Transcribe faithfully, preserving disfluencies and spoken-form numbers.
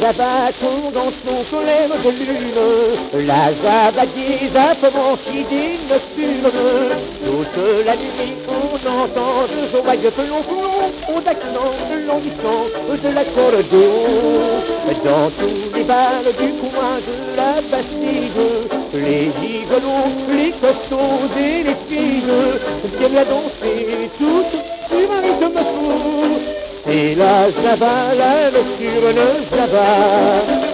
Java dans son soleil de lune, la Java des apparements qui dit nocturne. Toute la nuit on entend de joyeux pelons au accent languissant de l'accordéon. Dans tous les bals du coin de la Bastille, les gigolos, les costauds et les filles viennent à danser toutes sur un rythme fou. C'est la Java, la nocturne Java.